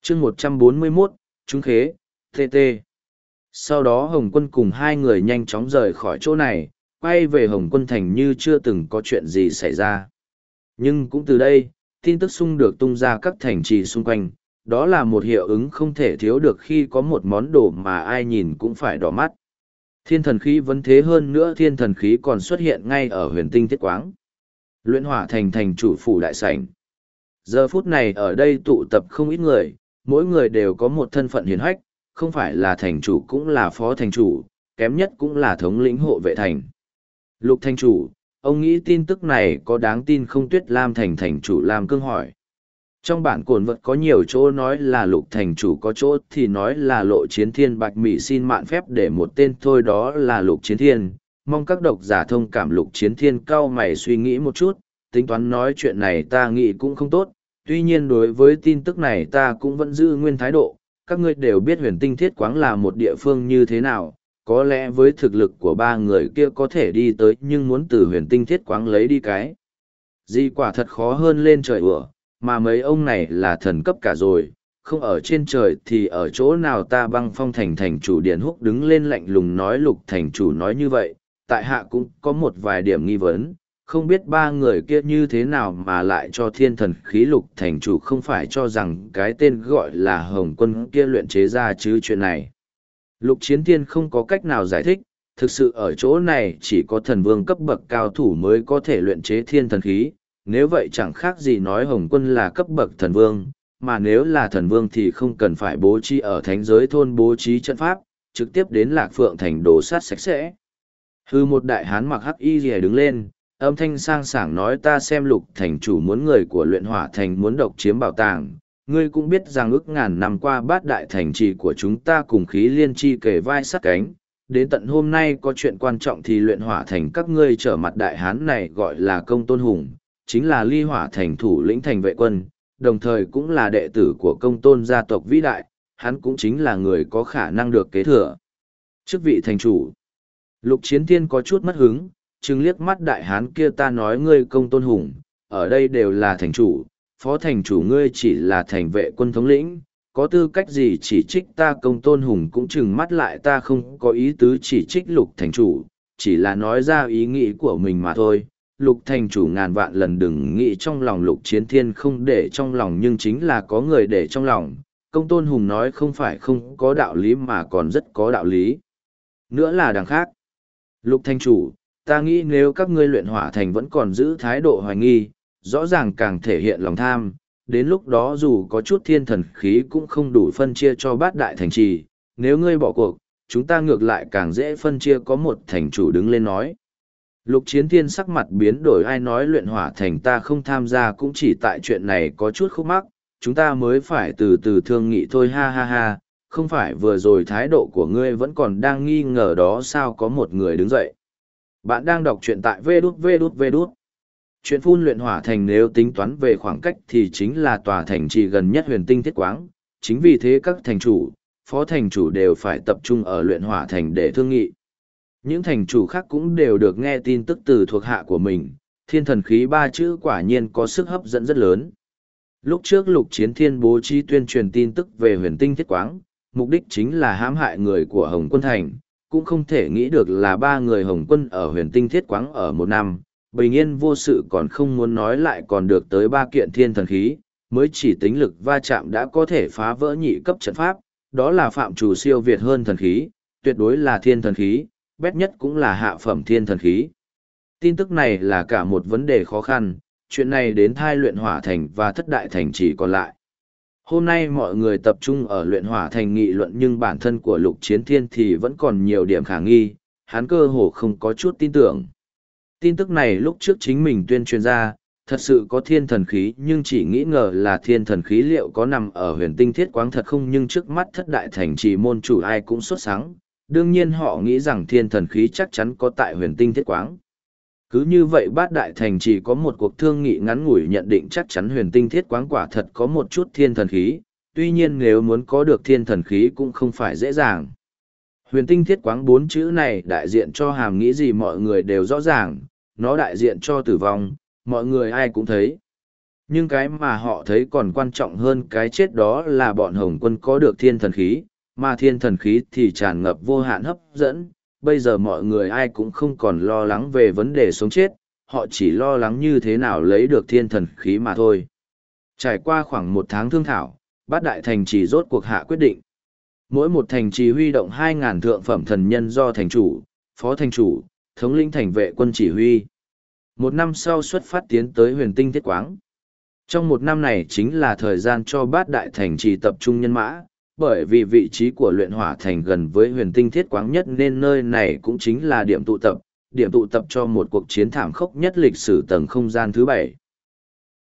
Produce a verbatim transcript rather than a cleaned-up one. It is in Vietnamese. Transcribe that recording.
chương một trăm bốn mươi mốt, trúng khế, tê tê. Sau đó Hồng Quân cùng hai người nhanh chóng rời khỏi chỗ này, quay về Hồng Quân Thành như chưa từng có chuyện gì xảy ra. Nhưng cũng từ đây, tin tức xung được tung ra các thành trì xung quanh, đó là một hiệu ứng không thể thiếu được khi có một món đồ mà ai nhìn cũng phải đỏ mắt. Thiên thần khí vẫn thế, hơn nữa thiên thần khí còn xuất hiện ngay ở huyền tinh thiết quáng. Luyện hỏa thành thành chủ phủ đại sảnh. Giờ phút này ở đây tụ tập không ít người, mỗi người đều có một thân phận hiển hách, không phải là thành chủ cũng là phó thành chủ, kém nhất cũng là thống lĩnh hộ vệ thành. Lục thành chủ, ông nghĩ tin tức này có đáng tin không? Tuyết Lam thành thành chủ Lam Cương hỏi. Trong bản cồn vật có nhiều chỗ nói là lục thành chủ, có chỗ thì nói là Lộ Chiến Thiên. Bạch Mị xin mạn phép để một tên thôi, đó là Lục Chiến Thiên. Mong các độc giả thông cảm. Lục Chiến Thiên cau mày suy nghĩ một chút, tính toán nói chuyện này ta nghĩ cũng không tốt, tuy nhiên đối với tin tức này ta cũng vẫn giữ nguyên thái độ. Các ngươi đều biết huyền tinh thiết quáng là một địa phương như thế nào, có lẽ với thực lực của ba người kia có thể đi tới, nhưng muốn từ huyền tinh thiết quáng lấy đi cái gì quả thật khó hơn lên trời ủa, mà mấy ông này là thần cấp cả rồi, không ở trên trời thì ở chỗ nào? Ta Băng Phong thành thành chủ Điền Húc đứng lên lạnh lùng nói. Lục thành chủ nói như vậy, tại hạ cũng có một vài điểm nghi vấn, không biết ba người kia như thế nào mà lại cho thiên thần khí. Lục thành chủ không phải cho rằng cái tên gọi là Hồng Quân kia luyện chế ra chứ chuyện này. Lục Chiến Thiên không có cách nào giải thích, thực sự ở chỗ này chỉ có thần vương cấp bậc cao thủ mới có thể luyện chế thiên thần khí, nếu vậy chẳng khác gì nói Hồng Quân là cấp bậc thần vương, mà nếu là thần vương thì không cần phải bố trí ở thánh giới thôn bố trí trận pháp, trực tiếp đến Lạc Phượng thành đổ sát sạch sẽ. Hư, một đại hán mặc hắc y rìa đứng lên, âm thanh sang sảng nói. Ta xem Lục thành chủ muốn người của luyện hỏa thành muốn độc chiếm bảo tàng. Ngươi cũng biết rằng ước ngàn năm qua bát đại thành trì của chúng ta cùng khí liên chi kề vai sát cánh. Đến tận hôm nay có chuyện quan trọng thì luyện hỏa thành các ngươi trở mặt. Đại hán này gọi là Công Tôn Hùng, chính là Ly Hỏa thành thủ lĩnh thành vệ quân, đồng thời cũng là đệ tử của Công Tôn gia tộc vĩ đại, hắn cũng chính là người có khả năng được kế thừa chức vị thành chủ. Lục Chiến Thiên có chút mất hứng, trừng liếc mắt đại hán kia. Ta nói ngươi Công Tôn Hùng, ở đây đều là thành chủ, phó thành chủ ngươi chỉ là thành vệ quân thống lĩnh, có tư cách gì chỉ trích ta? Công Tôn Hùng cũng trừng mắt lại. Ta không có ý tứ chỉ trích Lục thành chủ, chỉ là nói ra ý nghĩ của mình mà thôi. Lục thành chủ ngàn vạn lần đừng nghĩ trong lòng Lục Chiến Thiên không để trong lòng, nhưng chính là có người để trong lòng. Công Tôn Hùng nói không phải không có đạo lý mà còn rất có đạo lý. Nữa là đằng khác. Lục thành chủ, ta nghĩ nếu các ngươi luyện hỏa thành vẫn còn giữ thái độ hoài nghi, rõ ràng càng thể hiện lòng tham, đến lúc đó dù có chút thiên thần khí cũng không đủ phân chia cho bát đại thành trì. Nếu ngươi bỏ cuộc, chúng ta ngược lại càng dễ phân chia. Có một thành chủ đứng lên nói. Lục Chiến Thiên sắc mặt biến đổi. Ai nói luyện hỏa thành ta không tham gia? Cũng chỉ tại chuyện này có chút khúc mắc, chúng ta mới phải từ từ thương nghị thôi. Ha ha ha, không phải vừa rồi thái độ của ngươi vẫn còn đang nghi ngờ đó sao? Có một người đứng dậy. Bạn đang đọc truyện tại vê đút vê đút vê đút. Chuyện phun luyện hỏa thành nếu tính toán về khoảng cách thì chính là tòa thành trì gần nhất huyền tinh thiết quáng. Chính vì thế các thành chủ, phó thành chủ đều phải tập trung ở luyện hỏa thành để thương nghị. Những thành chủ khác cũng đều được nghe tin tức từ thuộc hạ của mình, thiên thần khí ba chữ quả nhiên có sức hấp dẫn rất lớn. Lúc trước Lục Chiến Thiên bố trí tuyên truyền tin tức về huyền tinh thiết quáng, mục đích chính là hãm hại người của Hồng Quân Thành, cũng không thể nghĩ được là ba người Hồng Quân ở huyền tinh thiết quáng ở một năm, bình yên vô sự còn không muốn nói lại còn được tới ba kiện thiên thần khí, mới chỉ tính lực va chạm đã có thể phá vỡ nhị cấp trận pháp, đó là phạm trù siêu việt hơn thần khí, tuyệt đối là thiên thần khí, bét nhất cũng là hạ phẩm thiên thần khí. Tin tức này là cả một vấn đề khó khăn, chuyện này đến thai luyện hỏa thành và thất đại thành chỉ còn lại. Hôm nay mọi người tập trung ở luyện hỏa thành nghị luận, nhưng bản thân của Lục Chiến Thiên thì vẫn còn nhiều điểm khả nghi, hắn cơ hồ không có chút tin tưởng. Tin tức này lúc trước chính mình tuyên truyền ra, thật sự có thiên thần khí, nhưng chỉ nghĩ ngờ là thiên thần khí liệu có nằm ở huyền tinh thiết quáng thật không, nhưng trước mắt thất đại thành trì môn chủ ai cũng sốt sắng, đương nhiên họ nghĩ rằng thiên thần khí chắc chắn có tại huyền tinh thiết quáng. Cứ như vậy bát đại thành trì có một cuộc thương nghị ngắn ngủi nhận định chắc chắn huyền tinh thiết quáng quả thật có một chút thiên thần khí, tuy nhiên nếu muốn có được thiên thần khí cũng không phải dễ dàng. Huyền tinh thiết quáng bốn chữ này đại diện cho hàm nghĩa gì mọi người đều rõ ràng, nó đại diện cho tử vong, mọi người ai cũng thấy. Nhưng cái mà họ thấy còn quan trọng hơn cái chết đó là bọn Hồng quân có được thiên thần khí, mà thiên thần khí thì tràn ngập vô hạn hấp dẫn. Bây giờ mọi người ai cũng không còn lo lắng về vấn đề sống chết, họ chỉ lo lắng như thế nào lấy được thiên thần khí mà thôi. Trải qua khoảng một tháng thương thảo, bát đại thành trì rốt cuộc hạ quyết định. Mỗi một thành trì huy động hai ngàn thượng phẩm thần nhân do thành chủ, phó thành chủ, thống lĩnh thành vệ quân chỉ huy. Một năm sau xuất phát tiến tới huyền tinh thiết quáng. Trong một năm này chính là thời gian cho bát đại thành trì tập trung nhân mã, bởi vì vị trí của luyện hỏa thành gần với huyền tinh thiết quáng nhất nên nơi này cũng chính là điểm tụ tập, điểm tụ tập cho một cuộc chiến thảm khốc nhất lịch sử tầng không gian thứ bảy.